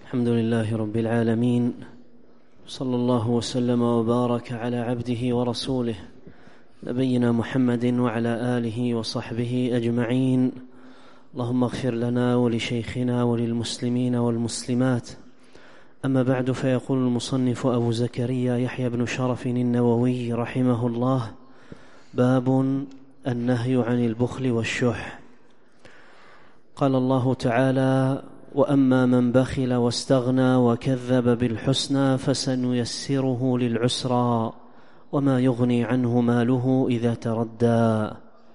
الحمد لله رب العالمين، صلى الله وسلم وبارك على عبده ورسوله نبينا محمد وعلى آله وصحبه أجمعين. اللهم اغفر لنا ولشيخنا وللمسلمين والمسلمات. أما بعد، فيقول المصنف أبو زكريا يحيى بن شرف النووي رحمه الله: باب النهي عن البخل والشح. قال الله تعالى: وأما من بخل واستغنى وكذب بالحسنى فسنيسره للعسرى وما يغني عنه ماله إذا تردى.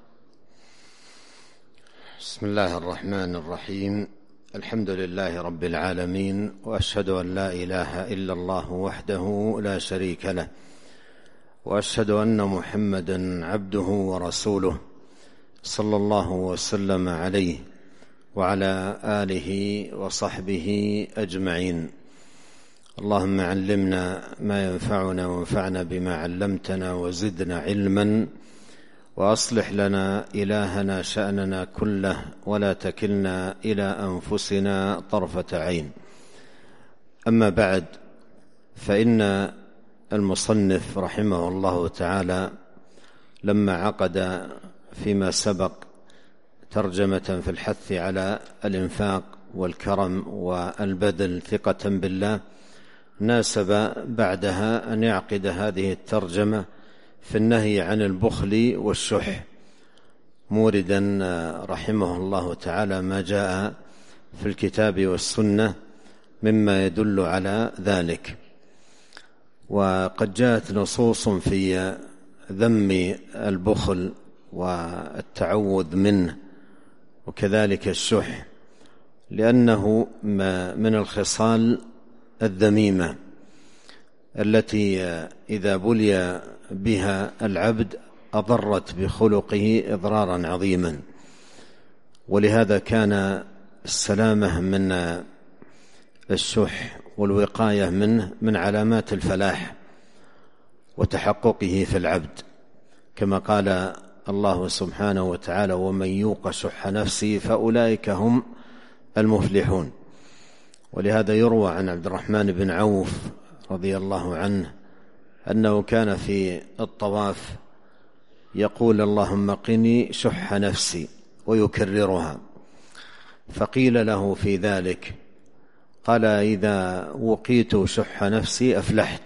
بسم الله الرحمن الرحيم. الحمد لله رب العالمين، وأشهد أن لا إله إلا الله وحده لا شريك له، وأشهد أن محمدًا عبده ورسوله صلى الله وسلم عليه وعلى آله وصحبه أجمعين. اللهم علمنا ما ينفعنا وانفعنا بما علمتنا وزدنا علما، وأصلح لنا إلهنا شأننا كله ولا تكلنا إلى أنفسنا طرفة عين. أما بعد، فإن المصنف رحمه الله تعالى لما عقد فيما سبق ترجمة في الحث على الإنفاق والكرم والبذل ثقة بالله، ناسب بعدها أن يعقد هذه الترجمة في النهي عن البخل والشح، موردا رحمه الله تعالى ما جاء في الكتاب والسنة مما يدل على ذلك. وقد جاءت نصوص في ذم البخل والتعوذ منه، وكذلك الشح، لأنه من الخصال الذميمة التي إذا بلي بها العبد أضرت بخلقه إضرارا عظيما. ولهذا كان السلامة من الشح والوقاية منه من علامات الفلاح وتحققه في العبد، كما قال الله سبحانه وتعالى: ومن يوق شح نفسه فأولئك هم المفلحون. ولهذا يروى عن عبد الرحمن بن عوف رضي الله عنه أنه كان في الطواف يقول: اللهم قني شح نفسي، ويكررها. فقيل له في ذلك، قال: إذا وقيت شح نفسي أفلحت.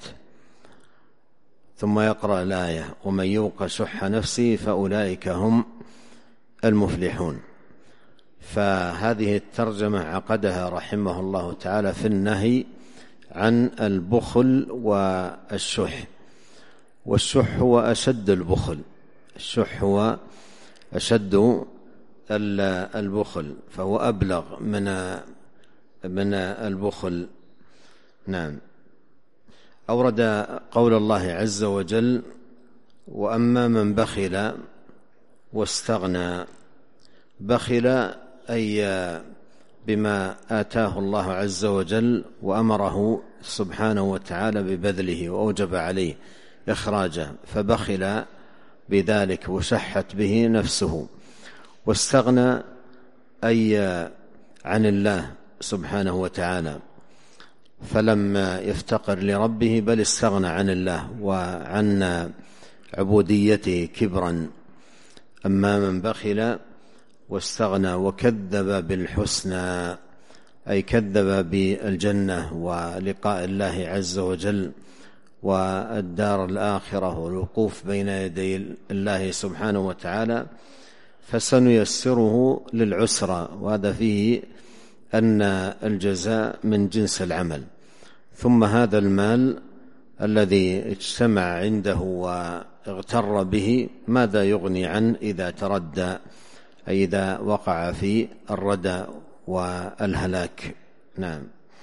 ثم يقرأ الآية: ومن يوق شح نفسه فأولئك هم المفلحون. فهذه الترجمة عقدها رحمه الله تعالى في النهي عن البخل والشح. والشح هو أشد البخل، الشح هو أشد البخل، فهو أبلغ من البخل. نعم. أورد قول الله عز وجل: وأما من بخل واستغنى. بخل أي بما آتاه الله عز وجل، وأمره سبحانه وتعالى ببذله وأوجب عليه إخراجه، فبخل بذلك وشحت به نفسه. واستغنى أي عن الله سبحانه وتعالى، فلم يفتقر لربه بل استغنى عن الله وعن عبوديته كبرا. أما من بخل واستغنى وكذب بالحسنى، أي كذب بالجنة ولقاء الله عز وجل والدار الآخرة والوقوف بين يدي الله سبحانه وتعالى، فسنيسره للعسرى. وهذا فيه أن الجزاء من جنس العمل. ثم هذا المال الذي اجتمع عنده واغتر به ماذا يغني عنه إذا تردى، أي إذا وقع في الردى والهلاك. نعم.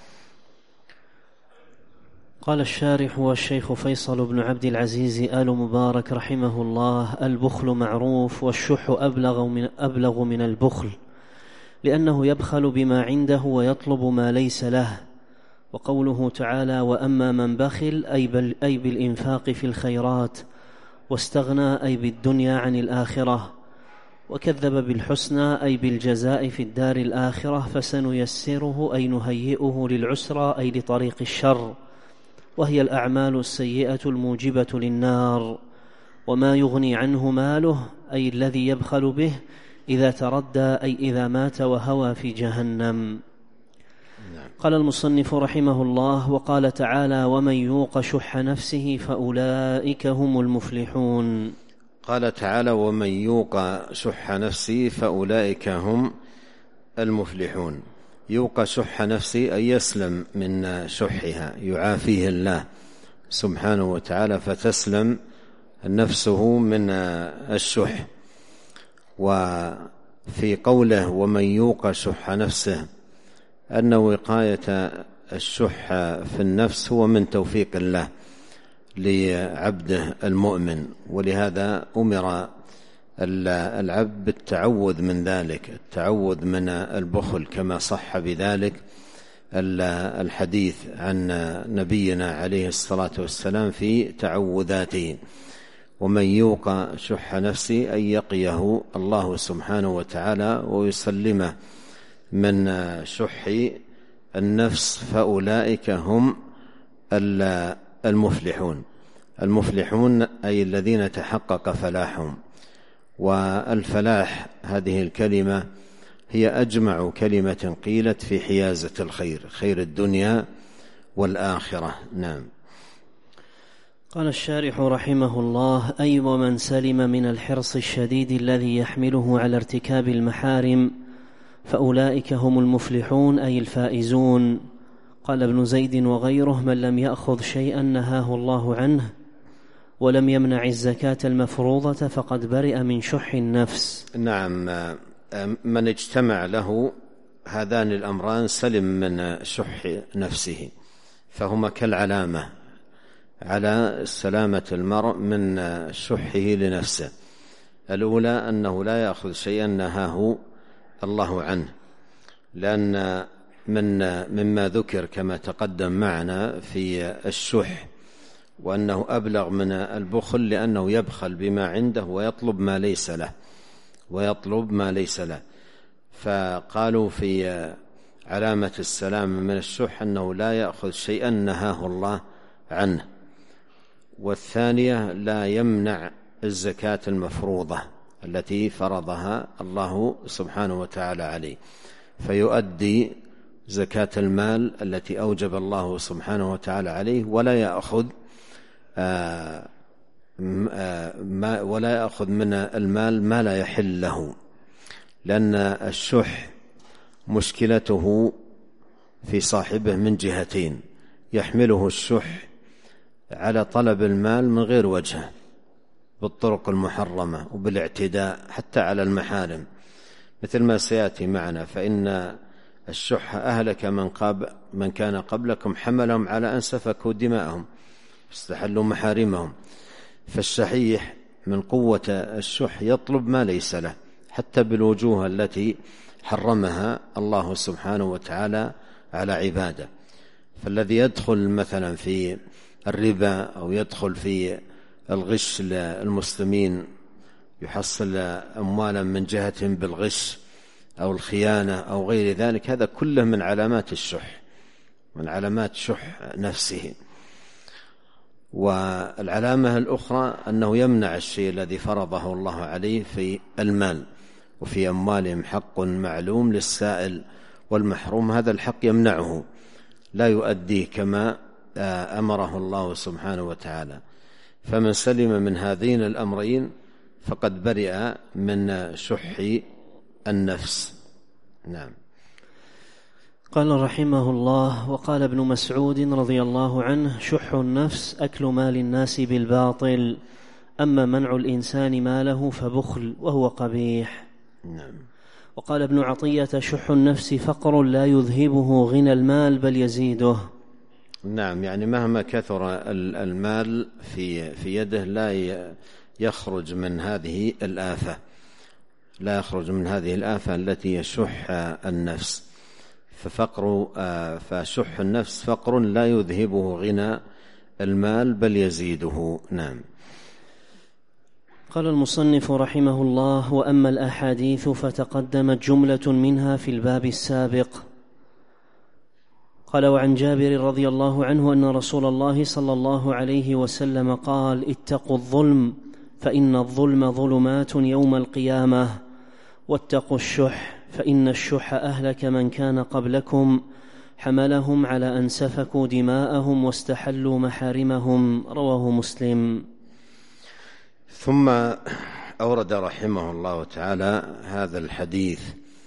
قال الشارح والشيخ فيصل بن عبد العزيز آل مبارك رحمه الله: البخل معروف، والشح أبلغ من البخل، لأنه يبخل بما عنده ويطلب ما ليس له. وقوله تعالى: وأما من بخل أي بالإنفاق في الخيرات، واستغنى أي بالدنيا عن الآخرة. وكذب بالحسنى أي بالجزاء في الدار الآخرة، فسنيسره أي نهيئه للعسرى أي لطريق الشر، وهي الأعمال السيئة الموجبة للنار. وما يغني عنه ماله أي الذي يبخل به إذا تردى أي إذا مات وهوى في جهنم. قال المصنف رحمه الله: وقال تعالى: ومن يوق شح نفسه فأولئك هم المفلحون. قال تعالى: ومن يوق شح نفسه فأولئك هم المفلحون. يوق شح نفسه أي يسلم من شحها، يعافيه الله سبحانه وتعالى فتسلم نفسه من الشح. وفي قوله ومن يوق شح نفسه أن وقاية الشح في النفس هو من توفيق الله لعبده المؤمن، ولهذا أمر العبد بالتعوذ من ذلك، التعوذ من البخل، كما صح بذلك الحديث عن نبينا عليه الصلاة والسلام في تعوذاته: ومن يوق شح نفسه أن يقيه الله سبحانه وتعالى ويسلمه من شح النفس فأولئك هم المفلحون. المفلحون أي الذين تحقق فلاحهم. والفلاح هذه الكلمة هي أجمع كلمة قيلت في حيازة الخير، خير الدنيا والآخرة. نعم. قال الشارح رحمه الله: أي ومن سلم من الحرص الشديد الذي يحمله على ارتكاب المحارم فأولئك هم المفلحون أي الفائزون. قال ابن زيد وغيره: من لم يأخذ شيئا نهاه الله عنه ولم يمنع الزكاة المفروضة فقد برئ من شح النفس. نعم، من اجتمع له هذان الأمران سلم من شح نفسه، فهما كالعلامة على سلامة المرء من شحه لنفسه. الأولى أنه لا يأخذ شيئا نهاه الله عنه، لأن مما ذكر كما تقدم معنا في الشح وأنه أبلغ من البخل، لأنه يبخل بما عنده ويطلب ما ليس له. فقالوا في علامة السلام من الشح أنه لا يأخذ شيئا نهاه الله عنه. والثانية لا يمنع الزكاة المفروضة التي فرضها الله سبحانه وتعالى عليه، فيؤدي زكاة المال التي أوجب الله سبحانه وتعالى عليه، ولا يأخذ من المال ما لا يحل له، لأن الشح مشكلته في صاحبه من جهتين: يحمله الشح على طلب المال من غير وجهه بالطرق المحرمة وبالاعتداء حتى على المحارم، مثل ما سيأتي معنا. فإن الشح أهلك من كان قبلكم، حملهم على أن سفكوا دماءهم استحلوا محارمهم. فالشحيح من قوة الشح يطلب ما ليس له حتى بالوجوه التي حرمها الله سبحانه وتعالى على عباده. فالذي يدخل مثلا في الربا أو يدخل في الغش للمسلمين، يحصل أموالا من جهتهم بالغش أو الخيانة أو غير ذلك، هذا كله من علامات الشح، من علامات شح نفسه. والعلامة الأخرى أنه يمنع الشيء الذي فرضه الله عليه في المال، وفي أموالهم حق معلوم للسائل والمحروم، هذا الحق يمنعه، لا يؤديه كما أمره الله سبحانه وتعالى. فمن سلم من هذين الأمرين فقد برئ من شح النفس. نعم. قال رحمه الله: وقال ابن مسعود رضي الله عنه: شح النفس أكل مال الناس بالباطل، أما منع الإنسان ماله فبخل وهو قبيح. نعم. وقال ابن عطية: شح النفس فقر لا يذهبه غنى المال بل يزيده. نعم، يعني مهما كثر المال في يده لا يخرج من هذه الآفة التي يشح النفس. فشح النفس فقر لا يذهبه غنى المال بل يزيده. نعم. قال المصنف رحمه الله: وأما الأحاديث فتقدمت جملة منها في الباب السابق. قال: وعن جابر رضي الله عنه أن رسول الله صلى الله عليه وسلم قال: اتقوا الظلم فإن الظلم ظلمات يوم القيامة، واتقوا الشح فإن الشح أهلك من كان قبلكم، حملهم على أن سفكوا دماءهم واستحلوا محارمهم. رواه مسلم. ثم أورد رحمه الله تعالى هذا الحديث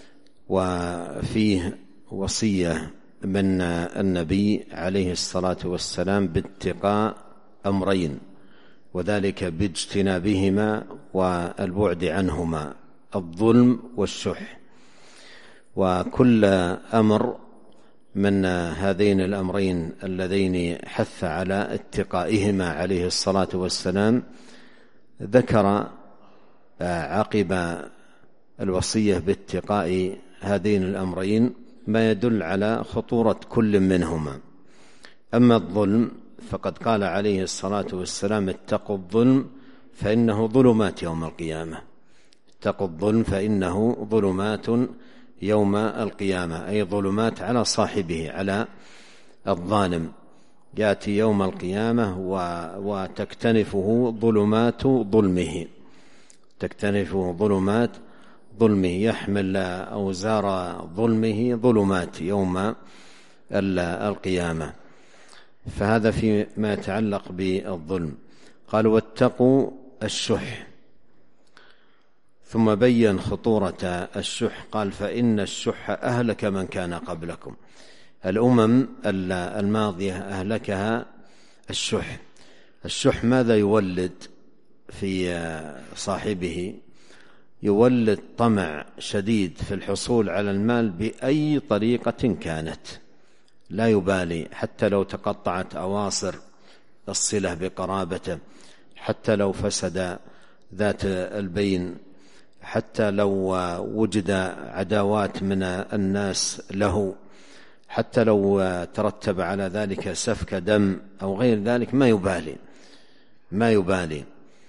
وفيه وصية من النبي عليه الصلاة والسلام باتقاء أمرين، وذلك باجتنابهما والبعد عنهما: الظلم والشح. وكل أمر من هذين الأمرين اللذين حث على اتقائهما عليه الصلاة والسلام ذكر عقب الوصية باتقاء هذين الأمرين ما يدل على خطورة كل منهما. أما الظلم فقد قال عليه الصلاة والسلام: اتقوا الظلم فإنه ظلمات يوم القيامة. اتقوا الظلم فإنه ظلمات يوم القيامة، أي ظلمات على صاحبه، على الظالم. يأتي يوم القيامة وتكتنفه ظلمات ظلمه، تكتنفه ظلمات ظلمه، يحمل أوزار ظلمه ظلمات يوم القيامة. فهذا فيما يتعلق بالظلم. قال: واتقوا الشح، ثم بين خطورة الشح. قال: فإن الشح أهلك من كان قبلكم. الأمم الماضية أهلكها الشح. الشح ماذا يولد في صاحبه؟ يولد طمع شديد في الحصول على المال بأي طريقة كانت، لا يبالي، حتى لو تقطعت أواصر الصلة بقرابته، حتى لو فسد ذات البين، حتى لو وجد عداوات من الناس له، حتى لو ترتب على ذلك سفك دم أو غير ذلك، ما يبالي.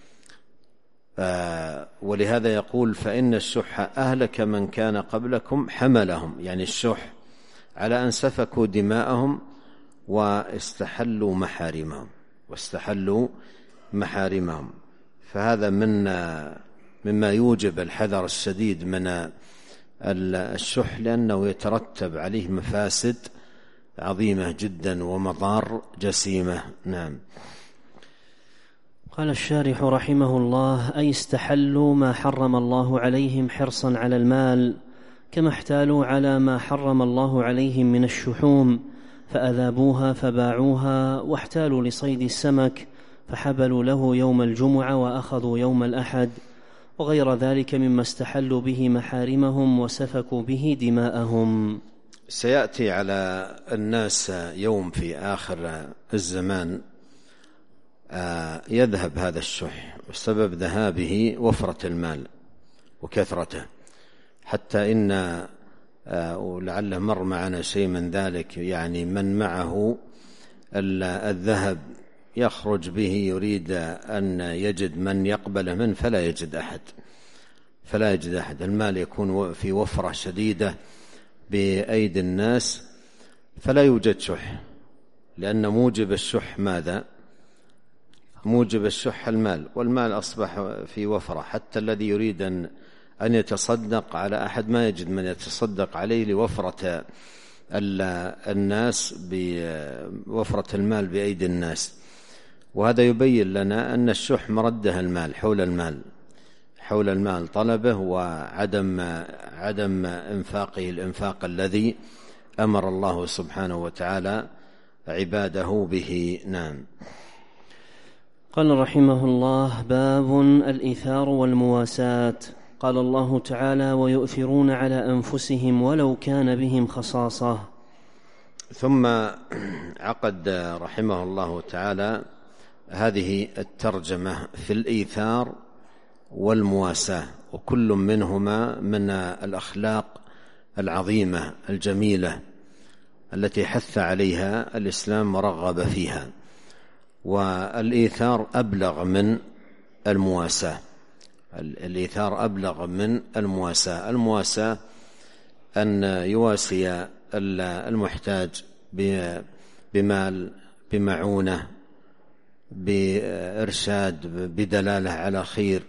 ولهذا يقول: فإن الشح أهلك من كان قبلكم، حملهم، يعني الشح، على أن سفكوا دماءهم واستحلوا محارمهم. فهذا مما يوجب الحذر الشديد من الشح، لأنه يترتب عليه مفاسد عظيمة جدا ومضار جسيمة. نعم. قال الشارح رحمه الله: أي استحلوا ما حرم الله عليهم حرصا على المال، كما احتالوا على ما حرم الله عليهم من الشحوم فأذابوها فباعوها، واحتالوا لصيد السمك فحبلوا له يوم الجمعة وأخذوا يوم الأحد، وغير ذلك مما استحلوا به محارمهم وسفكوا به دماءهم. سيأتي على الناس يوم في آخر الزمان يذهب هذا الشح، وسبب ذهابه وفرة المال وكثرته، حتى إن ولعله مر معنا شيء من ذلك، يعني من معه الذهب يخرج به يريد أن يجد من يقبله منه فلا يجد أحد. المال يكون في وفرة شديدة بأيدي الناس فلا يوجد شح، لأن موجب الشح ماذا؟ موجب الشح المال، والمال أصبح في وفرة، حتى الذي يريد أن يتصدق على أحد ما يجد من يتصدق عليه لوفرة الناس، بوفرة المال بأيدي الناس. وهذا يبين لنا أن الشح مرده المال، حول المال طلبه، وعدم إنفاقه الإنفاق الذي أمر الله سبحانه وتعالى عباده به. نعم. قال رحمه الله: باب الإيثار والمواساة. قال الله تعالى: ويؤثرون على أنفسهم ولو كان بهم خصاصة. ثم عقد رحمه الله تعالى هذه الترجمة في الإيثار والمواساة، وكل منهما من الأخلاق العظيمة الجميلة التي حث عليها الإسلام ورغب فيها. والإيثار أبلغ من المواساة، الإيثار أبلغ من المواساة. المواساة أن يواسي المحتاج بمال، بمعونة، بإرشاد، بدلالة على خير.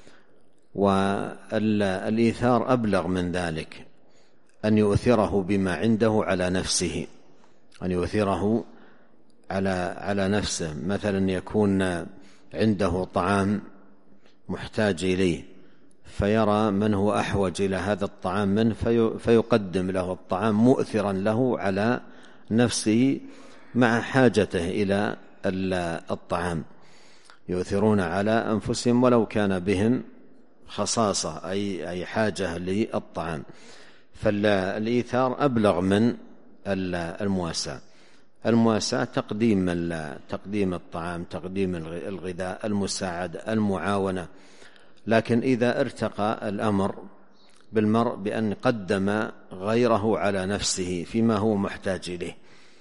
والإيثار أبلغ من ذلك، أن يؤثره بما عنده على نفسه، أن يؤثره على نفسه. مثلا يكون عنده طعام محتاج إليه، فيرى من هو أحوج إلى هذا الطعام منه فيقدم له الطعام مؤثرا له على نفسه مع حاجته إلى الطعام. يؤثرون على أنفسهم ولو كان بهم خصاصة، أي حاجة للطعام. فالإيثار أبلغ من المواساة. المواساة تقديم الطعام، تقديم الغذاء، المساعدة، المعاونة. لكن إذا ارتقى الأمر بالمرء بأن قدم غيره على نفسه فيما هو محتاج إليه،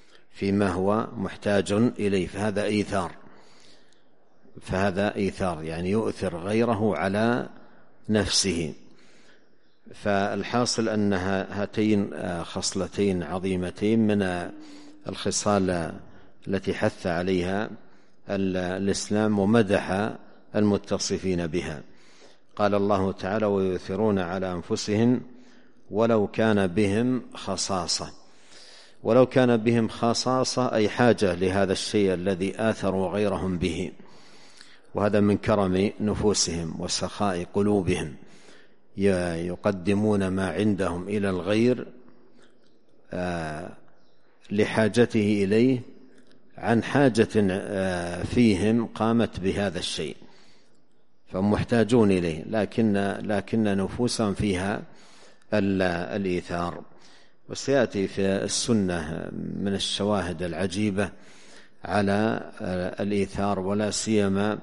فهذا إيثار، يعني يؤثر غيره على نفسه. فالحاصل أن هاتين خصلتين عظيمتين من الخصال التي حث عليها الإسلام ومدح المتصفين بها. قال الله تعالى: ويؤثرون على أنفسهم ولو كان بهم خصاصة. ولو كان بهم خصاصة أي حاجة لهذا الشيء الذي آثروا غيرهم به، وهذا من كرم نفوسهم وسخاء قلوبهم، يقدمون ما عندهم إلى الغير لحاجته إليه عن حاجة فيهم قامت بهذا الشيء، فهم محتاجون إليه، لكن نفوسهم فيها الإيثار. وسيأتي في السنة من الشواهد العجيبة على الإيثار، ولا سيما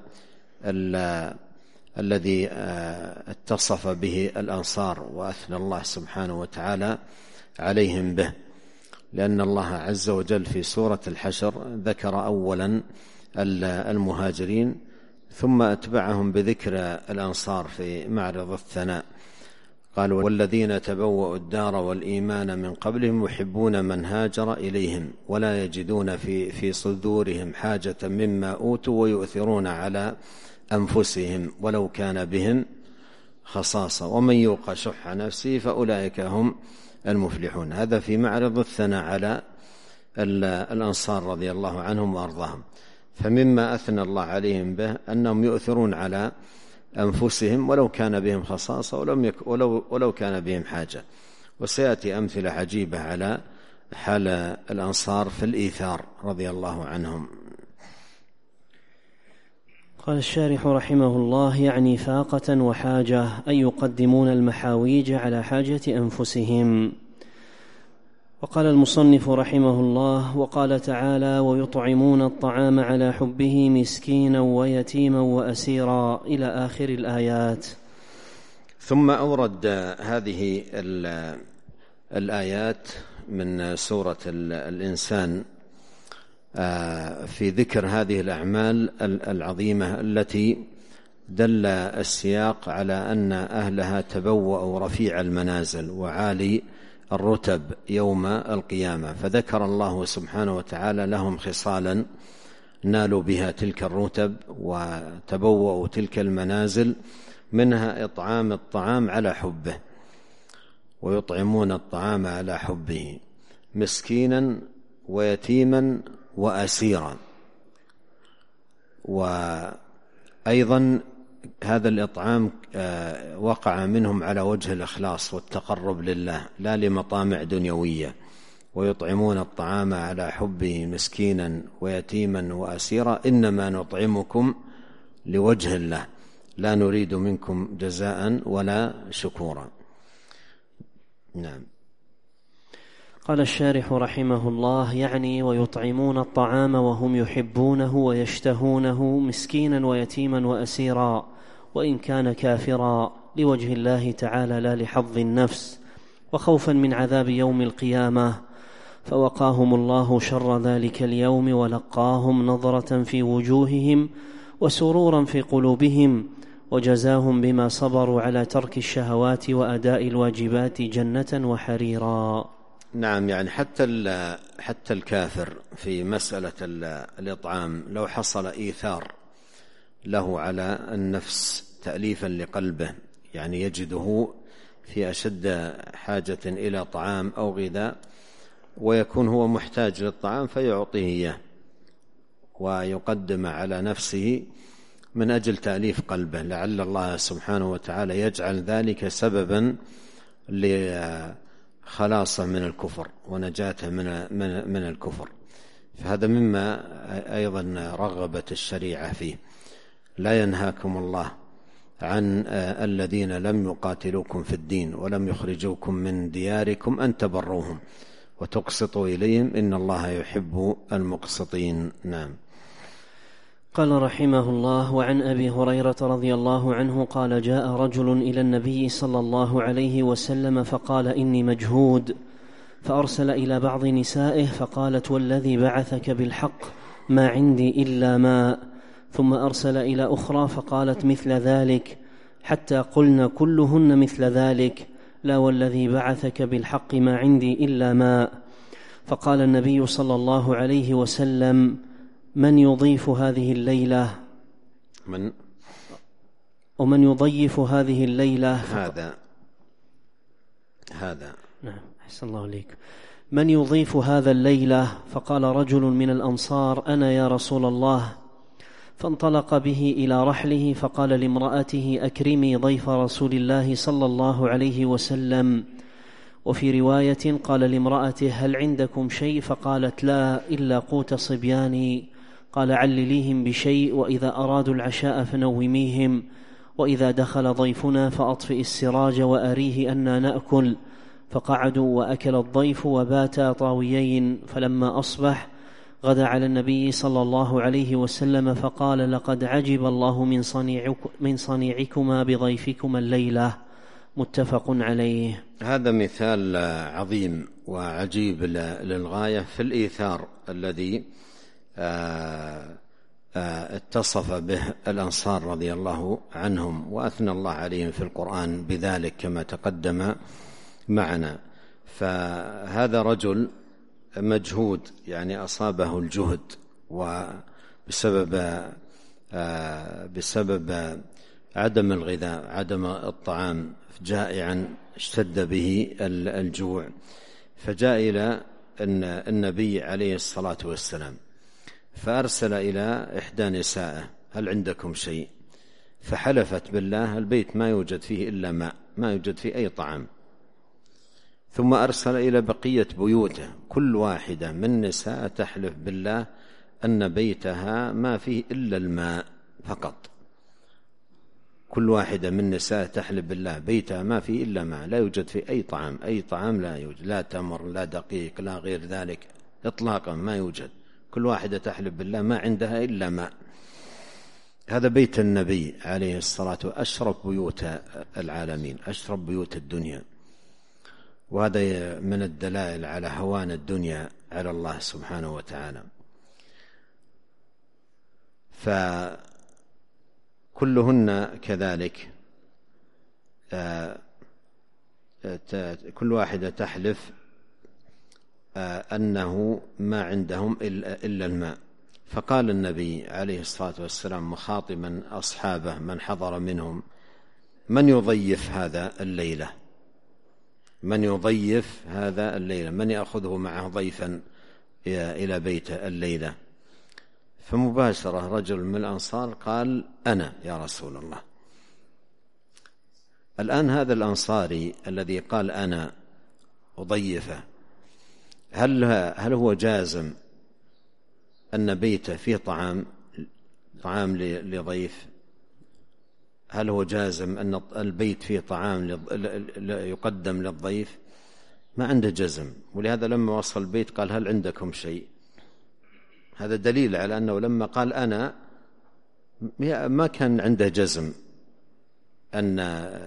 الذي اتصف به الأنصار وأثنى الله سبحانه وتعالى عليهم به. لأن الله عز وجل في سورة الحشر ذكر أولا المهاجرين، ثم أتبعهم بذكر الأنصار في معرض الثناء. قالوا: والذين تبوأوا الدار والإيمان من قبلهم يحبون من هاجر إليهم ولا يجدون في صدورهم حاجة مما أوتوا ويؤثرون على أنفسهم ولو كان بهم خصاصة ومن يوق شح نفسه فأولئك هم المفلحون. هذا في معرض الثناء على الأنصار رضي الله عنهم وأرضاهم. فمما أثنى الله عليهم به أنهم يؤثرون على أنفسهم ولو كان بهم خصاصة ولو كان بهم حاجة. وسيأتي أمثلة عجيبة على حال الأنصار في الإيثار رضي الله عنهم. قال الشارح رحمه الله: يعني فاقة وحاجة، أي يقدمون المحاويج على حاجة أنفسهم. وقال المصنف رحمه الله: وقال تعالى: ويطعمون الطعام على حبه مسكينا ويتيما وأسيرا، إلى آخر الآيات. ثم أورد هذه الآيات من سورة الإنسان في ذكر هذه الأعمال العظيمة التي دل السياق على أن أهلها تبوأوا رفيع المنازل وعالي الرتب يوم القيامة. فذكر الله سبحانه وتعالى لهم خصالا نالوا بها تلك الرتب وتبوأوا تلك المنازل، منها إطعام الطعام على حبه، ويطعمون الطعام على حبه مسكينا ويتيما وأسيرا. وأيضا هذا الإطعام وقع منهم على وجه الإخلاص والتقرب لله لا لمطامع دنيوية. ويطعمون الطعام على حبه مسكينا ويتيما وأسيرا إنما نطعمكم لوجه الله لا نريد منكم جزاء ولا شكورا. نعم. قال الشارح رحمه الله: يعني ويطعمون الطعام وهم يحبونه ويشتهونه مسكينا ويتيما وأسيرا، وإن كان كافرا، لوجه الله تعالى لا لحظ النفس وخوفا من عذاب يوم القيامة، فوقاهم الله شر ذلك اليوم ولقاهم نظرة في وجوههم وسرورا في قلوبهم وجزاهم بما صبروا على ترك الشهوات وأداء الواجبات جنة وحريرا. نعم، يعني حتى الكافر في مسألة الإطعام لو حصل إيثار له على النفس تأليفا لقلبه، يعني يجده في أشد حاجة إلى طعام أو غذاء ويكون هو محتاج للطعام فيعطيه إياه ويقدم على نفسه من أجل تأليف قلبه، لعل الله سبحانه وتعالى يجعل ذلك سببا لخلاصه من الكفر ونجاته من الكفر. فهذا مما أيضا رغبت الشريعة فيه. لا ينهاكم الله عن الذين لم يقاتلوكم في الدين ولم يخرجوكم من دياركم أن تبروهم وتقسطوا إليهم إن الله يحب المقسطين. نعم. قال رحمه الله: وعن أبي هريرة رضي الله عنه قال: جاء رجل إلى النبي صلى الله عليه وسلم فقال: إني مجهود، فأرسل إلى بعض نسائه فقالت: والذي بعثك بالحق ما عندي إلا ماء، ثم أرسل إلى أخرى فقالت مثل ذلك، حتى قلن كلهن مثل ذلك: لا والذي بعثك بالحق ما عندي إلا ماء. فقال النبي صلى الله عليه وسلم: من يضيف هذه الليلة ومن يضيف هذه الليلة هذا نعم، أحسن الله عليك. من يضيف هذا الليلة؟ فقال رجل من الأنصار: أنا يا رسول الله. فانطلق به إلى رحله فقال لامرأته: أكرمي ضيف رسول الله صلى الله عليه وسلم. وفي رواية قال لامرأته: هل عندكم شيء؟ فقالت: لا إلا قوت صبياني. قال: علليهم بشيء، وإذا أرادوا العشاء فنوميهم، وإذا دخل ضيفنا فأطفئ السراج وأريه أنا نأكل. فقعدوا وأكل الضيف وباتا طاويين. فلما أصبح غدا على النبي صلى الله عليه وسلم فقال: لقد عجب الله من صنيعكما بضيفكما الليلة. متفق عليه. هذا مثال عظيم وعجيب للغاية في الإيثار الذي اتصف به الأنصار رضي الله عنهم، وأثنى الله عليهم في القرآن بذلك كما تقدم معنا. فهذا رجل مجهود، يعني أصابه الجهد، بسبب عدم الغذاء، عدم الطعام، جائعا اشتد به الجوع، فجاء إلى النبي عليه الصلاة والسلام فأرسل إلى إحدى نسائه: هل عندكم شيء؟ فحلفت بالله البيت ما يوجد فيه إلا ماء، ما يوجد فيه أي طعام. ثم أرسل إلى بقية بيوته، كل واحدة من نساء تحلف بالله أن بيتها ما فيه إلا الماء فقط. كل واحدة من نساء تحلف بالله بيتها ما فيه إلا ماء، لا يوجد فيه أي طعام، أي طعام لا يوجد، لا تمر لا دقيق لا غير ذلك إطلاقا ما يوجد. كل واحدة تحلف بالله ما عندها إلا ماء. هذا بيت النبي عليه الصلاة والسلام، أشرف بيوت العالمين، أشرف بيوت الدنيا، وهذا من الدلائل على هوان الدنيا على الله سبحانه وتعالى. فكلهن كذلك، كل واحدة تحلف أنه ما عندهم إلا الماء. فقال النبي عليه الصلاة والسلام مخاطبا أصحابه من حضر منهم: من يضيف هذا الليلة؟ من يضيف هذا الليلة؟ من يأخذه معه ضيفا إلى بيته الليلة؟ فمباشرة رجل من الأنصار قال: أنا يا رسول الله. الآن هذا الأنصاري الذي قال أنا أضيفه، هل هو جازم أن بيته فيه طعام لضيف؟ هل هو جازم أن البيت فيه طعام يقدم للضيف؟ ما عنده جزم. ولهذا لما وصل البيت قال: هل عندكم شيء؟ هذا دليل على أنه لما قال أنا ما كان عنده جزم أن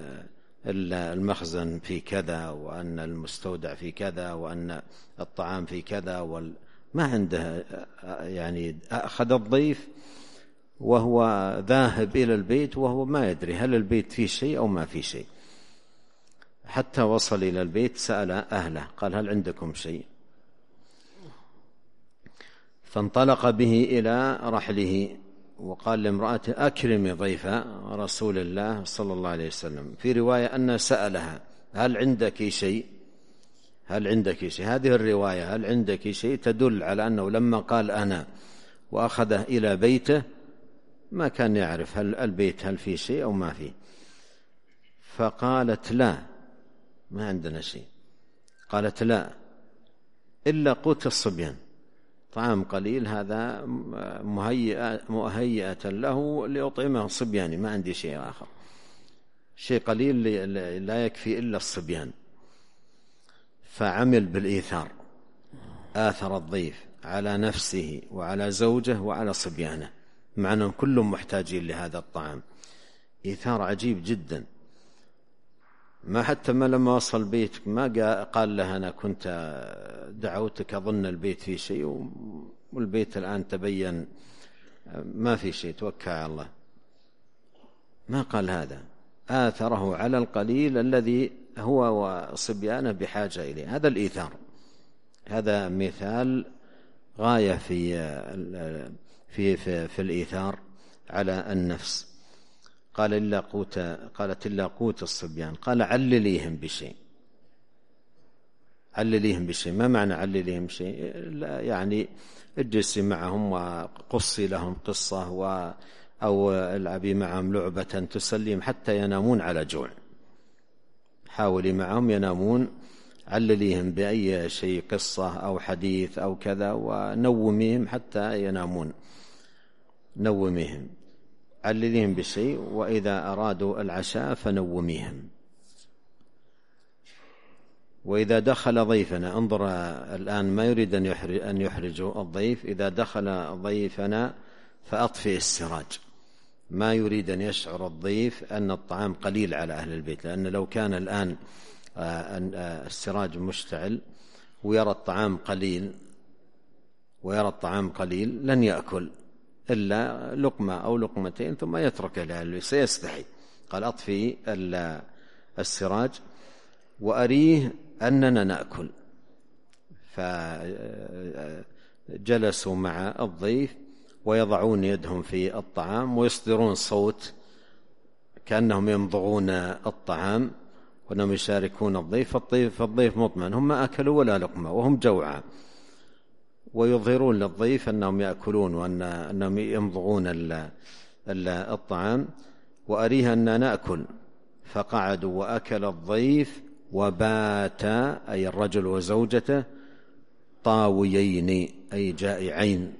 المخزن في كذا، وأن المستودع في كذا، وأن الطعام في كذا، ما عنده، يعني أخذ الضيف وهو ذاهب إلى البيت وهو ما يدري هل البيت فيه شيء أو ما فيه شيء، حتى وصل إلى البيت سأل أهله قال هل عندكم شيء؟ فانطلق به إلى رحله وقال لامرأته أكرمي ضيف رسول الله صلى الله عليه وسلم. في رواية أن سألها هل عندك شيء؟ هل عندك شيء؟ هذه الرواية هل عندك شيء تدل على أنه لما قال أنا وأخذه إلى بيته ما كان يعرف هل البيت هل فيه شيء أو ما فيه. فقالت لا، ما عندنا شيء. قالت لا إلا قوت الصبيان، طعام قليل هذا مهيئة له لأطعمه صبياني، ما عندي شيء آخر، شيء قليل لا يكفي إلا الصبيان. فعمل بالإيثار، آثر الضيف على نفسه وعلى زوجه وعلى صبيانه، مع أنهم كلهم محتاجين لهذا الطعام. إيثار عجيب جدا. ما حتى ما لما وصل بيتك ما قال له أنا كنت دعوتك أظن البيت فيه شيء والبيت الآن تبين ما في شيء، توكل على الله. ما قال هذا، آثره على القليل الذي هو وصبيانه بحاجة إليه. هذا الإيثار، هذا مثال غاية في الإيثار على النفس. قالت إلا قوت الصبيان. قال علليهم بشيء. علليهم بشيء ما معنى علليهم بشيء؟ يعني اجلسي معهم وقصي لهم قصة أو العبي معهم لعبة تسليهم حتى ينامون على جوع. حاولي معهم ينامون، علليهم بأي شيء، قصة أو حديث أو كذا، ونوميهم حتى ينامون. نوميهم، علليهم بشيء، وإذا أرادوا العشاء فنوميهم. وإذا دخل ضيفنا، انظر الآن ما يريد أن يحرجوا الضيف، إذا دخل ضيفنا فأطفئ السراج. ما يريد أن يشعر الضيف أن الطعام قليل على أهل البيت، لأن لو كان الآن السراج مشتعل ويرى الطعام قليل لن يأكل إلا لقمة أو لقمتين ثم يترك الأهل، سيستحي. قال أطفئ السراج وأريه أننا نأكل. فجلسوا مع الضيف ويضعون يدهم في الطعام ويصدرون صوت كأنهم يمضغون الطعام وأنهم يشاركون الضيف. فالضيف مطمئن، هم ما أكلوا ولا لقمة وهم جوعى، ويظهرون للضيف أنهم يأكلون وأنهم يمضغون الطعام. وأريه أننا نأكل. فقعدوا وأكل الضيف وباتا، أي الرجل وزوجته، طاويين أي جائعين.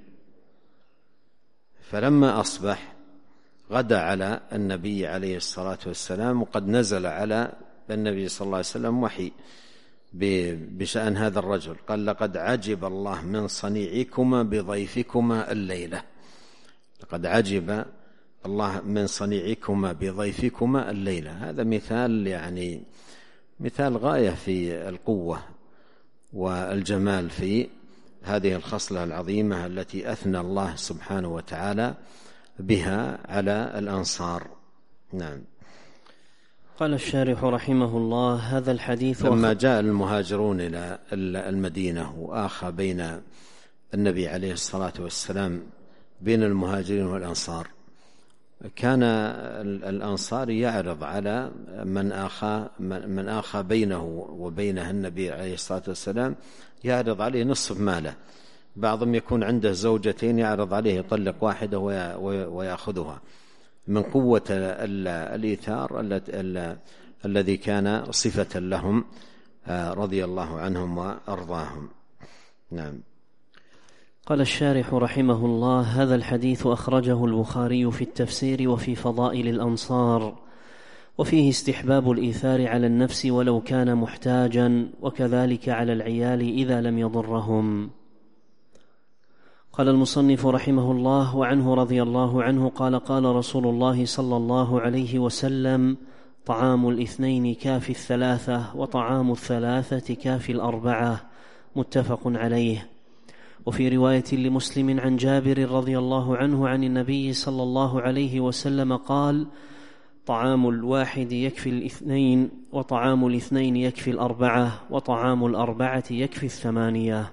فلما أصبح غدا على النبي عليه الصلاة والسلام، وقد نزل على النبي صلى الله عليه وسلم وحي بشأن هذا الرجل. قال لقد عجب الله من صنيعكما بضيفكما الليلة. لقد عجب الله من صنيعكما بضيفكما الليلة. هذا مثال، يعني مثال غاية في القوة والجمال في هذه الخصلة العظيمة التي أثنى الله سبحانه وتعالى بها على الأنصار. نعم. قال الشارح رحمه الله هذا الحديث لما جاء المهاجرون إلى المدينة وآخى بين النبي عليه الصلاة والسلام بين المهاجرين والأنصار، كان الأنصار يعرض على من آخى بينه وبينه النبي عليه الصلاة والسلام، يعرض عليه نصف ماله. بعضهم يكون عنده زوجتين يعرض عليه يطلق واحدة ويأخذها، من قوة الإيثار الذي كان صفة لهم رضي الله عنهم وأرضاهم. نعم. قال الشارح رحمه الله هذا الحديث أخرجه البخاري في التفسير وفي فضائل الأنصار، وفيه استحباب الإيثار على النفس ولو كان محتاجا، وكذلك على العيال إذا لم يضرهم. قال المصنف رحمه الله وعنه رضي الله عنه قال قال رسول الله صلى الله عليه وسلم طعام الاثنين كافي الثلاثة، وطعام الثلاثة كافي الأربعة، متفق عليه. وفي رواية لمسلم عن جابر رضي الله عنه عن النبي صلى الله عليه وسلم قال: طعام الواحد يكفي الاثنين، وطعام الاثنين يكفي الأربعة، وطعام الأربعة يكفي الثمانية.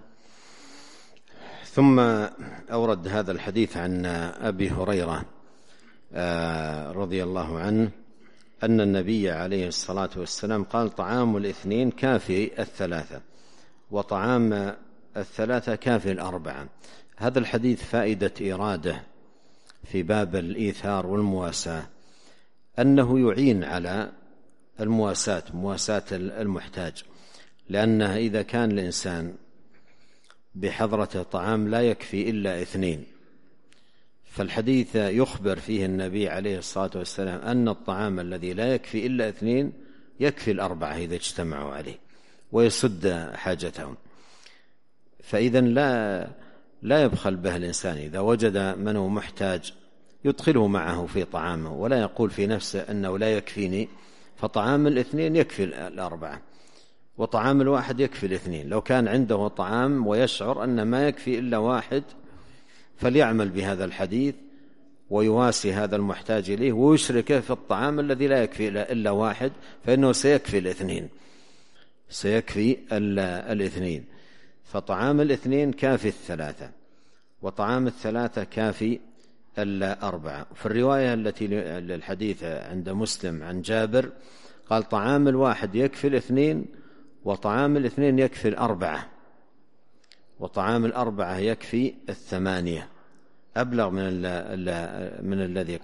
ثم أورد هذا الحديث عن أبي هريرة رضي الله عنه أن النبي عليه الصلاة والسلام قال: طعام الاثنين كافي الثلاثة، وطعام الثلاثة كافي الأربعة. هذا الحديث فائدة إراده في باب الإيثار والمواساة أنه يعين على مواساة المحتاج، لأنه إذا كان الإنسان بحضرة طعام لا يكفي إلا اثنين، فالحديث يخبر فيه النبي عليه الصلاة والسلام أن الطعام الذي لا يكفي إلا اثنين يكفي الأربعة إذا اجتمعوا عليه ويسد حاجتهم. فإذا لا يبخل به الإنسان إذا وجد من هو محتاج يدخله معه في طعامه، ولا يقول في نفسه أنه لا يكفيني، فطعام الاثنين يكفي الأربعة، وطعام الواحد يكفي الاثنين. لو كان عنده طعام ويشعر أن ما يكفي إلا واحد فليعمل بهذا الحديث ويواسي هذا المحتاج إليه ويشركه في الطعام الذي لا يكفي إلا واحد، فإنه سيكفي الاثنين. فطعام الاثنين كافي الثلاثة، وطعام الثلاثة كافي الأربعة. في الرواية التي للحديث عند مسلم عن جابر قال: طعام الواحد يكفي الاثنين، وطعام الاثنين يكفي الأربعة، وطعام الأربعة يكفي الثمانية. أبلغ من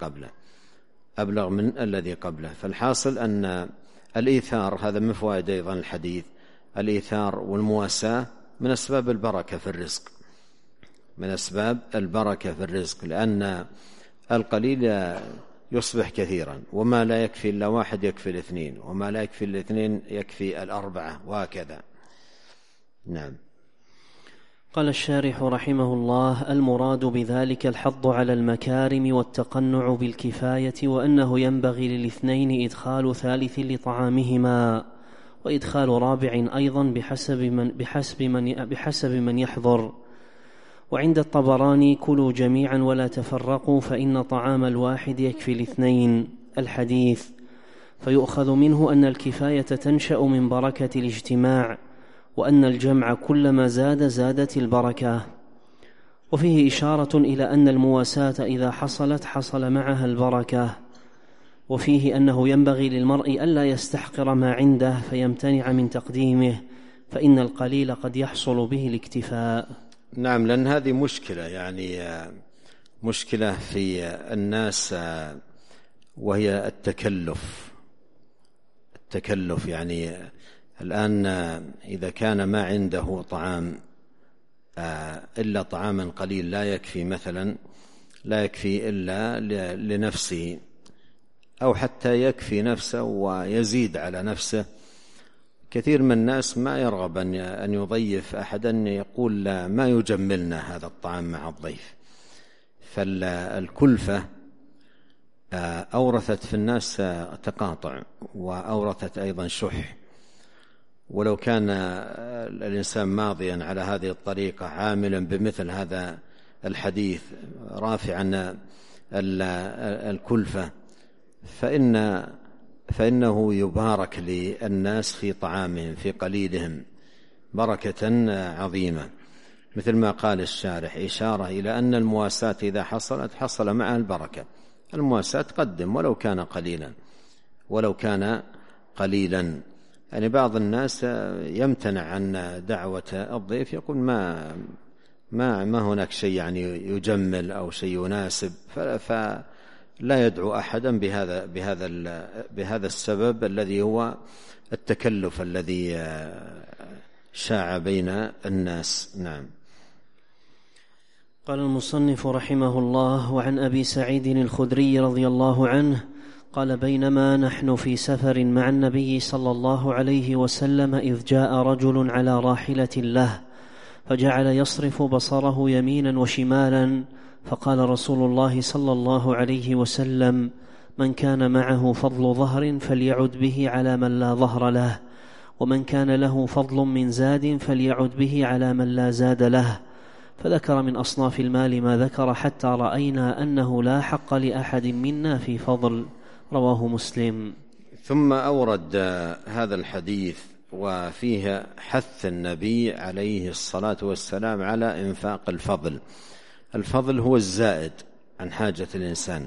الذي قبله. فالحاصل أن الإيثار هذا من فوائد أيضا الحديث، الإيثار والمواساة من أسباب البركة في الرزق، لأن القليل يصبح كثيرا، وما لا يكفي إلا واحد يكفي الاثنين، وما لا يكفي الاثنين يكفي الأربعة، وهكذا. نعم. قال الشارح رحمه الله: المراد بذلك الحض على المكارم والتقنع بالكفاية، وأنه ينبغي للاثنين إدخال ثالث لطعامهما، وإدخال رابع أيضا بحسب من يحضر. وعند الطبراني: كلوا جميعا ولا تفرقوا فإن طعام الواحد يكفي الاثنين، الحديث. فيؤخذ منه أن الكفاية تنشأ من بركة الاجتماع، وأن الجمع كلما زادت البركة. وفيه إشارة إلى أن المواساة إذا حصل معها البركة. وفيه أنه ينبغي للمرء ألا يستحقر ما عنده فيمتنع من تقديمه، فإن القليل قد يحصل به الاكتفاء. نعم، لأن هذه مشكلة في الناس، وهي التكلف. يعني الآن إذا كان ما عنده طعام إلا طعاما قليل لا يكفي، مثلا لا يكفي إلا لنفسه، أو حتى يكفي نفسه ويزيد على نفسه. كثير من الناس ما يرغب أن يضيف أحدا، يقول لا، ما يجملنا هذا الطعام مع الضيف. فالكلفة أورثت في الناس تقاطع، وأورثت أيضا شح. ولو كان الإنسان ماضيا على هذه الطريقة، عاملا بمثل هذا الحديث، رافعا الكلفة، فإنه يبارك للناس في طعامهم، في قليلهم، بركة عظيمة. مثل ما قال الشارح، إشارة إلى أن المواساة إذا حصل معها البركة. المواساة قدم ولو كان قليلا. يعني بعض الناس يمتنع عن دعوة الضيف، يقول ما هناك شيء يعني يجمل أو شيء يناسب، فلا يدعو أحدا بهذا السبب الذي هو التكلف الذي شاع بين الناس. نعم. قال المصنف رحمه الله: وعن أبي سعيد الخدري رضي الله عنه قال: بينما نحن في سفر مع النبي صلى الله عليه وسلم إذ جاء رجل على راحلة له، فجعل يصرف بصره يمينا وشمالا، فقال رسول الله صلى الله عليه وسلم: من كان معه فضل ظهر فليعد به على من لا ظهر له، ومن كان له فضل من زاد فليعد به على من لا زاد له، فذكر من أصناف المال ما ذكر حتى رأينا أنه لا حق لأحد منا في فضل. رواه مسلم. ثم أورد هذا الحديث وفيه حث النبي عليه الصلاة والسلام على إنفاق الفضل. الفضل هو الزائد عن حاجة الإنسان،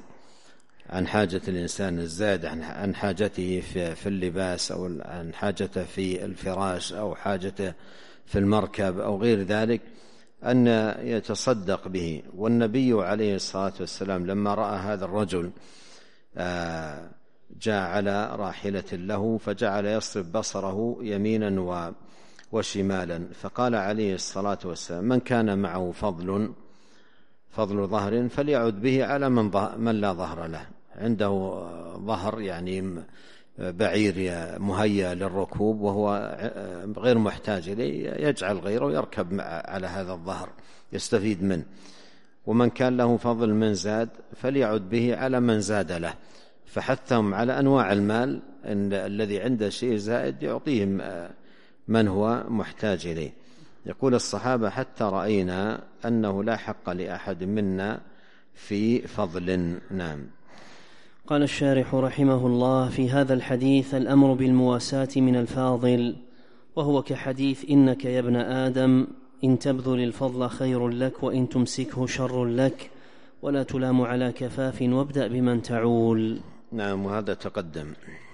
الزائد عن حاجته في اللباس، أو عن حاجته في الفراش، أو حاجته في المركب أو غير ذلك، أن يتصدق به. والنبي عليه الصلاة والسلام لما رأى هذا الرجل جاء على راحلة له فجعل يصرف بصره يمينا وشمالا، فقال عليه الصلاة والسلام: من كان معه فضل ظهر فليعد به على من لا ظهر له. عنده ظهر يعني بعير مهيأ للركوب وهو غير محتاج إليه، يجعل غيره يركب على هذا الظهر يستفيد منه. ومن كان له فضل من زاد فليعد به على من زاد له. فحثهم على أنواع المال الذي عنده شيء زائد يعطيهم من هو محتاج إليه. يقول الصحابة: حتى رأينا أنه لا حق لأحد منا في فضل. نعم. قال الشارح رحمه الله: في هذا الحديث الأمر بالمواساة من الفاضل، وهو كحديث: إنك يا ابن آدم إن تبذل الفضل خير لك وإن تمسكه شر لك، ولا تلام على كفاف وابدأ بمن تعول. نعم، وهذا تقدم.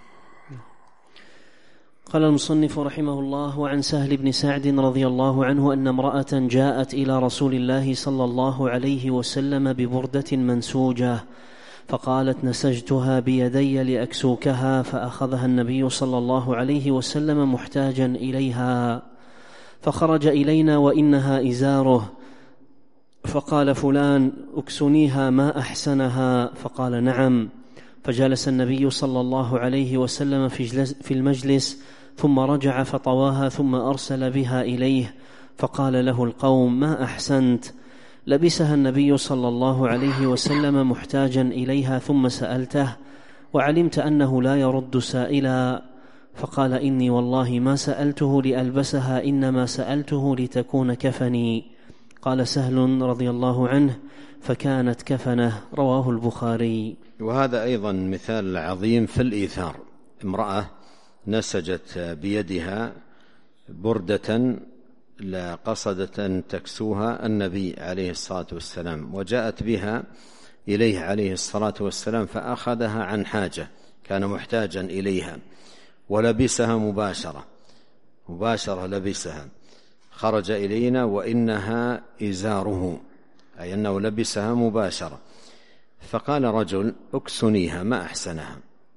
قال المصنف رحمه الله: وعن سهل بن سعد رضي الله عنه أن امرأة جاءت إلى رسول الله صلى الله عليه وسلم ببردة منسوجة، فقالت: نسجتها بيدي لأكسوكها، فأخذها النبي صلى الله عليه وسلم محتاجا إليها، فخرج إلينا وإنها إزاره، فقال: فلان أكسنيها ما أحسنها؟ فقال: نعم. فجلس النبي صلى الله عليه وسلم في المجلس، ثم رجع فطواها، ثم أرسل بها إليه، فقال له القوم: ما أحسنت؟ لبسها النبي صلى الله عليه وسلم محتاجا إليها، ثم سألته وعلمت أنه لا يرد سائلا. فقال: إني والله ما سألته لألبسها، إنما سألته لتكون كفني. قال سهل رضي الله عنه: فكانت كفنه. رواه البخاري. وهذا أيضا مثال عظيم في الإيثار. امرأة نسجت بيدها بردة قصدت أن تكسوها النبي عليه الصلاة والسلام، وجاءت بها إليه عليه الصلاة والسلام، فأخذها عن حاجة كان محتاجا إليها، ولبسها مباشرة لبسها. خرج إلينا وإنها إزاره، أي أنه لبسها مباشرة. فقال رجل: أكسنيها ما أحسنها؟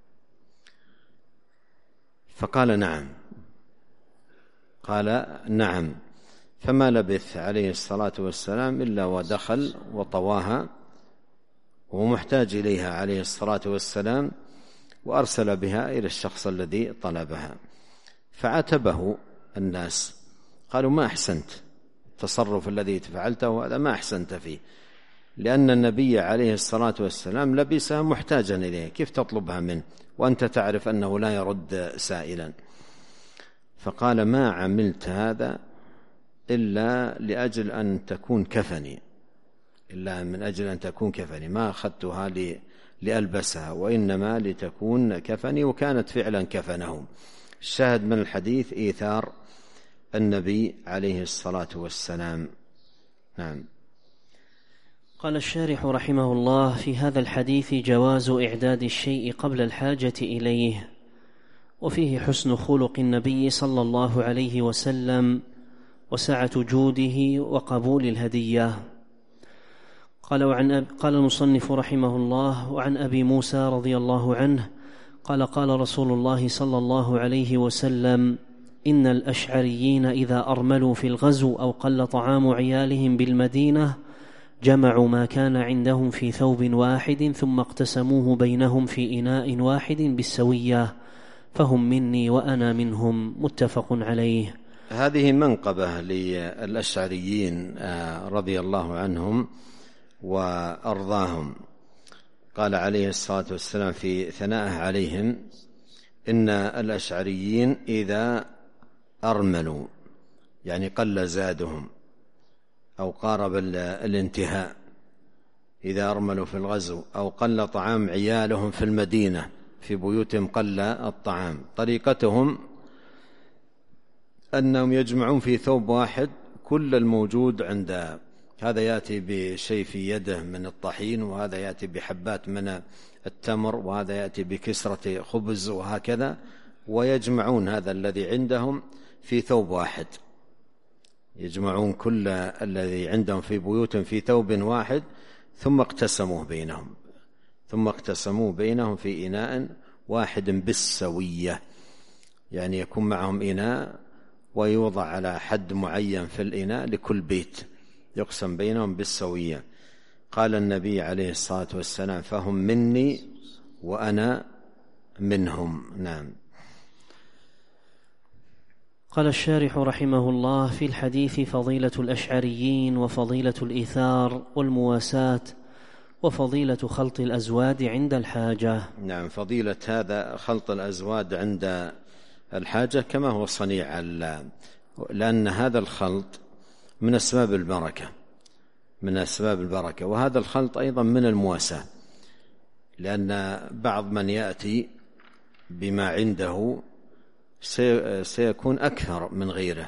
فقال: نعم. قال: نعم. فما لبث عليه الصلاة والسلام إلا ودخل وطواها ومحتاج إليها عليه الصلاة والسلام، وأرسل بها إلى الشخص الذي طلبها. فعاتبه الناس، قالوا: ما أحسنت التصرف الذي فعلته، هذا ما أحسنت فيه، لأن النبي عليه الصلاة والسلام لبسها محتاجا إليه، كيف تطلبها منه وأنت تعرف أنه لا يرد سائلا؟ فقال: ما عملت هذا إلا لأجل أن تكون كفني، إلا من أجل أن تكون كفني، ما أخذتها لألبسها، وإنما لتكون كفني. وكانت فعلا كفنهم. الشاهد من الحديث إيثار النبي عليه الصلاة والسلام. نعم. قال الشارح رحمه الله: في هذا الحديث جواز إعداد الشيء قبل الحاجة إليه، وفيه حسن خلق النبي صلى الله عليه وسلم وسعة جوده وقبول الهدية. قال المصنف رحمه الله: وعن أبي موسى رضي الله عنه قال: قال رسول الله صلى الله عليه وسلم: إن الأشعريين إذا أرملوا في الغزو أو قل طعام عيالهم بالمدينة جمعوا ما كان عندهم في ثوب واحد، ثم اقتسموه بينهم في إناء واحد بالسوية، فهم مني وأنا منهم. متفق عليه. هذه منقبة للأشعريين رضي الله عنهم وأرضاهم. قال عليه الصلاة والسلام في ثنائه عليهم: إن الأشعريين إذا أرملوا، يعني قل زادهم، أو قارب الانتهاء إذا أرملوا في الغزو، أو قل طعام عيالهم في المدينة، في بيوتهم قل الطعام. طريقتهم أنهم يجمعون في ثوب واحد كل الموجود عند هذا، يأتي بشيء في يده من الطحين، وهذا يأتي بحبات من التمر، وهذا يأتي بكسرة خبز، وهكذا، ويجمعون هذا الذي عندهم في ثوب واحد. يجمعون كل الذي عندهم في بيوتهم في ثوب واحد، ثم اقتسموه بينهم في إناء واحد بالسوية، يعني يكون معهم إناء ويوضع على حد معين في الإناء لكل بيت، يقسم بينهم بالسوية. قال النبي عليه الصلاة والسلام: فهم مني وأنا منهم. نعم. قال الشارح رحمه الله: في الحديث فضيلة الأشعريين، وفضيلة الإيثار والمواساة، وفضيلة خلط الأزواد عند الحاجة. نعم، فضيلة هذا خلط الأزواد عند الحاجة كما هو صنيع، لأن هذا الخلط من أسباب البركة، وهذا الخلط أيضا من المواساة، لأن بعض من يأتي بما عنده سيكون أكثر من غيره،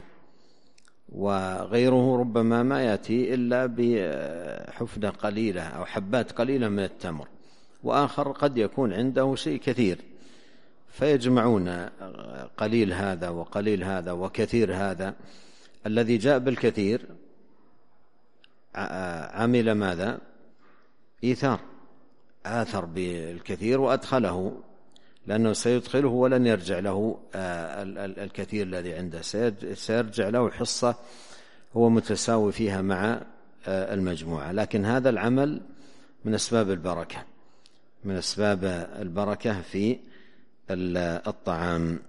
وغيره ربما ما يأتي إلا بحفنة قليلة أو حبات قليلة من التمر، وآخر قد يكون عنده شيء كثير، فيجمعون قليل هذا وقليل هذا وكثير هذا. الذي جاء بالكثير عمل ماذا؟ إيثار، آثر بالكثير وأدخله، لأنه سيدخله ولن يرجع له الكثير الذي عنده، سيرجع له حصة هو متساوي فيها مع المجموعة. لكن هذا العمل من أسباب البركة في الطعام.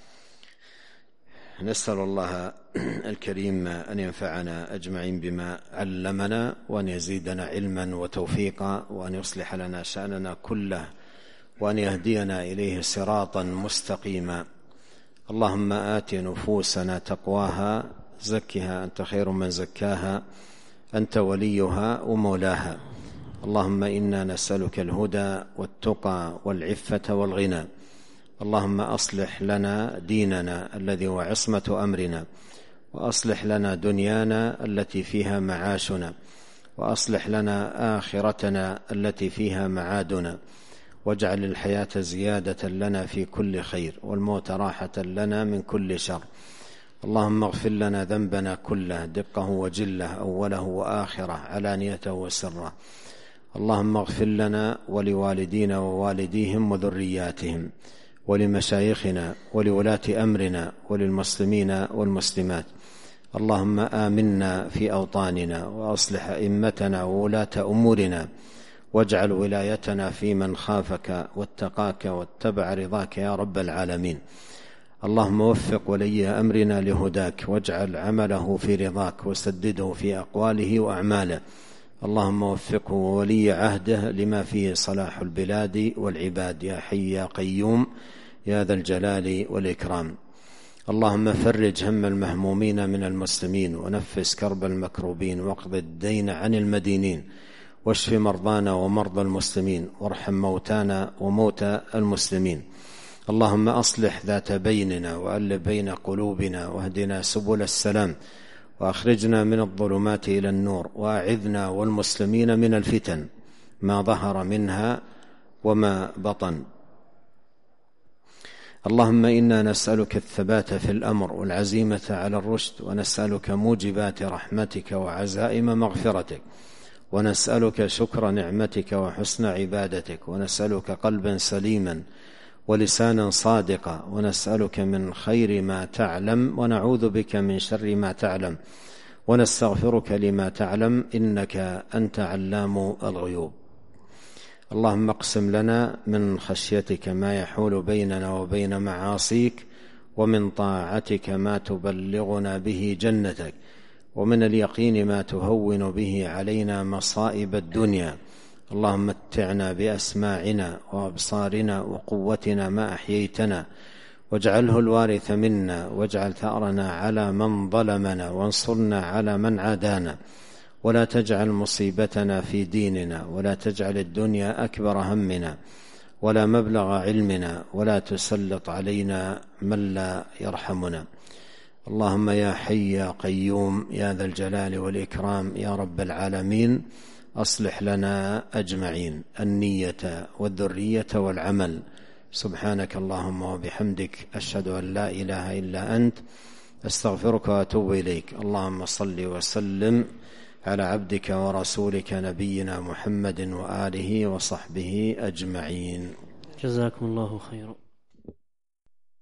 نسأل الله الكريم أن ينفعنا أجمعين بما علمنا، وأن يزيدنا علما وتوفيقا، وأن يصلح لنا شأننا كله، وأن يهدينا إليه صراطا مستقيما. اللهم آت نفوسنا تقواها، زكها أنت خير من زكاها، أنت وليها ومولاها. اللهم إنا نسألك الهدى والتقى والعفة والغنى. اللهم أصلح لنا ديننا الذي هو عصمة أمرنا، وأصلح لنا دنيانا التي فيها معاشنا، وأصلح لنا آخرتنا التي فيها معادنا، واجعل الحياة زيادة لنا في كل خير، والموت راحة لنا من كل شر. اللهم اغفر لنا ذنبنا كله، دقه وجله، أوله وآخره، علانيته وسره. اللهم اغفر لنا ولوالدينا ووالديهم وذرياتهم، ولمشايخنا ولولاة أمرنا، وللمسلمين والمسلمات. اللهم آمنا في أوطاننا، وأصلح أئمتنا وولاة أمورنا، واجعل ولايتنا في من خافك واتقاك واتبع رضاك يا رب العالمين. اللهم وفق ولي أمرنا لهداك، واجعل عمله في رضاك، وسدده في أقواله وأعماله. اللهم وفقه وولي عهده لما فيه صلاح البلاد والعباد، يا حي يا قيوم يا ذا الجلال والإكرام. اللهم فرج هم المهمومين من المسلمين، ونفس كرب المكروبين، واقض الدين عن المدينين، واشف مرضانا ومرضى المسلمين، وارحم موتانا وموتى المسلمين. اللهم أصلح ذات بيننا، وألف بين قلوبنا، واهدنا سبل السلام، وأخرجنا من الظلمات إلى النور، وأعذنا والمسلمين من الفتن ما ظهر منها وما بطن. اللهم إنا نسألك الثبات في الأمر والعزيمة على الرشد، ونسألك موجبات رحمتك وعزائم مغفرتك، ونسألك شكر نعمتك وحسن عبادتك، ونسألك قلبا سليما ولسانا صادقا، ونسألك من خير ما تعلم، ونعوذ بك من شر ما تعلم، ونستغفرك لما تعلم، إنك أنت علام الغيوب. اللهم اقسم لنا من خشيتك ما يحول بيننا وبين معاصيك، ومن طاعتك ما تبلغنا به جنتك، ومن اليقين ما تهون به علينا مصائب الدنيا. اللهم متعنا بأسماعنا وأبصارنا وقوتنا ما أحييتنا، واجعله الوارث منا، واجعل ثأرنا على من ظلمنا، وانصرنا على من عادانا، ولا تجعل مصيبتنا في ديننا، ولا تجعل الدنيا أكبر همنا ولا مبلغ علمنا، ولا تسلط علينا من لا يرحمنا. اللهم يا حي يا قيوم يا ذا الجلال والإكرام يا رب العالمين، أصلح لنا أجمعين النية والذرية والعمل. سبحانك اللهم وبحمدك، أشهد أن لا إله إلا أنت، أستغفرك وأتوب إليك. اللهم صل وسلم على عبدك ورسولك نبينا محمد وآله وصحبه أجمعين. جزاكم الله خيرا.